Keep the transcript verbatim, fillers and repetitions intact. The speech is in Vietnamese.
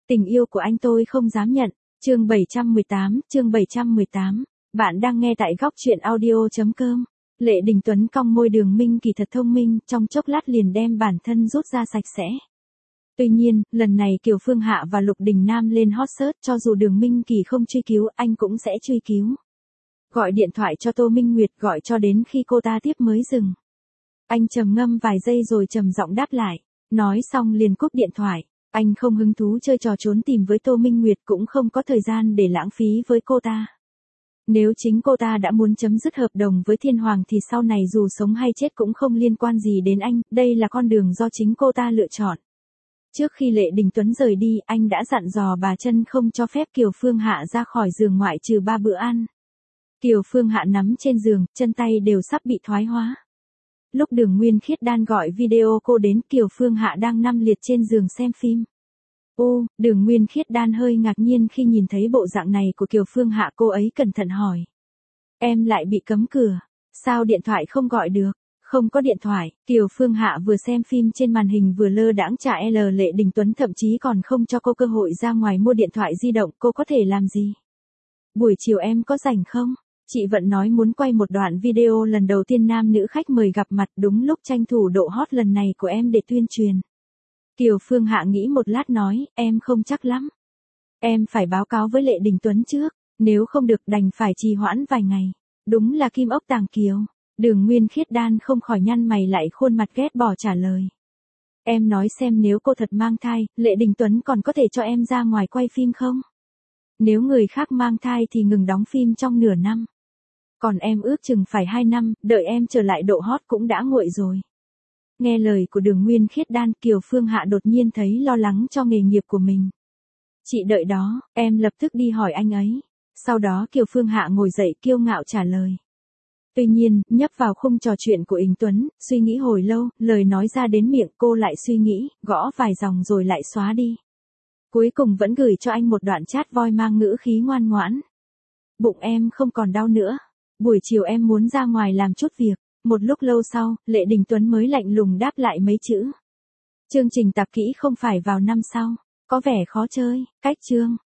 Tình yêu của anh tôi không dám nhận. Chương bảy trăm mười tám, chương bảy trăm mười tám. Bạn đang nghe tại góc truyện audio chấm com. Lệ Đình Tuấn cong môi, Đường Minh Kỳ thật thông minh, trong chốc lát liền đem bản thân rút ra sạch sẽ. Tuy nhiên, lần này Kiều Phương Hạ và Lục Đình Nam lên hot search, cho dù Đường Minh Kỳ không truy cứu, anh cũng sẽ truy cứu. Gọi điện thoại cho Tô Minh Nguyệt, gọi cho đến khi cô ta tiếp mới dừng. Anh trầm ngâm vài giây rồi trầm giọng đáp lại, nói xong liền cúp điện thoại. Anh không hứng thú chơi trò trốn tìm với Tô Minh Nguyệt, cũng không có thời gian để lãng phí với cô ta. Nếu chính cô ta đã muốn chấm dứt hợp đồng với Thiên Hoàng thì sau này dù sống hay chết cũng không liên quan gì đến anh, đây là con đường do chính cô ta lựa chọn. Trước khi Lệ Đình Tuấn rời đi, anh đã dặn dò bà Trân không cho phép Kiều Phương Hạ ra khỏi giường ngoại trừ ba bữa ăn. Kiều Phương Hạ nằm trên giường, chân tay đều sắp bị thoái hóa. Lúc Đường Nguyên Khiết Đan gọi video cô đến, Kiều Phương Hạ đang nằm liệt trên giường xem phim. Ô, Đường Nguyên Khiết Đan hơi ngạc nhiên khi nhìn thấy bộ dạng này của Kiều Phương Hạ, cô ấy cẩn thận hỏi. Em lại bị cấm cửa, sao điện thoại không gọi được? Không có điện thoại. Kiều Phương Hạ vừa xem phim trên màn hình vừa lơ đãng trả L. Lệ Đình Tuấn thậm chí còn không cho cô cơ hội ra ngoài mua điện thoại di động, cô có thể làm gì? Buổi chiều em có rảnh không? Chị Vận nói muốn quay một đoạn video lần đầu tiên nam nữ khách mời gặp mặt, đúng lúc tranh thủ độ hot lần này của em để tuyên truyền. Kiều Phương Hạ nghĩ một lát nói, em không chắc lắm. Em phải báo cáo với Lệ Đình Tuấn trước, nếu không được đành phải trì hoãn vài ngày. Đúng là kim ốc tàng kiều. Đường Nguyên Khiết Đan không khỏi nhăn mày lại khuôn mặt ghét bỏ trả lời. Em nói xem, nếu cô thật mang thai, Lệ Đình Tuấn còn có thể cho em ra ngoài quay phim không? Nếu người khác mang thai thì ngừng đóng phim trong nửa năm. Còn em ước chừng phải hai năm, đợi em trở lại độ hot cũng đã nguội rồi. Nghe lời của Đường Nguyên Khiết Đan, Kiều Phương Hạ đột nhiên thấy lo lắng cho nghề nghiệp của mình. Chị đợi đó, em lập tức đi hỏi anh ấy. Sau đó Kiều Phương Hạ ngồi dậy kiêu ngạo trả lời. Tuy nhiên, nhấp vào khung trò chuyện của Ình Tuấn, suy nghĩ hồi lâu, lời nói ra đến miệng cô lại suy nghĩ, gõ vài dòng rồi lại xóa đi. Cuối cùng vẫn gửi cho anh một đoạn chat voi mang ngữ khí ngoan ngoãn. Bụng em không còn đau nữa. Buổi chiều em muốn ra ngoài làm chút việc. Một lúc lâu sau, Lệ Đình Tuấn mới lạnh lùng đáp lại mấy chữ. Chương trình tạp kỹ không phải vào năm sau. Có vẻ khó chơi. Cách chương.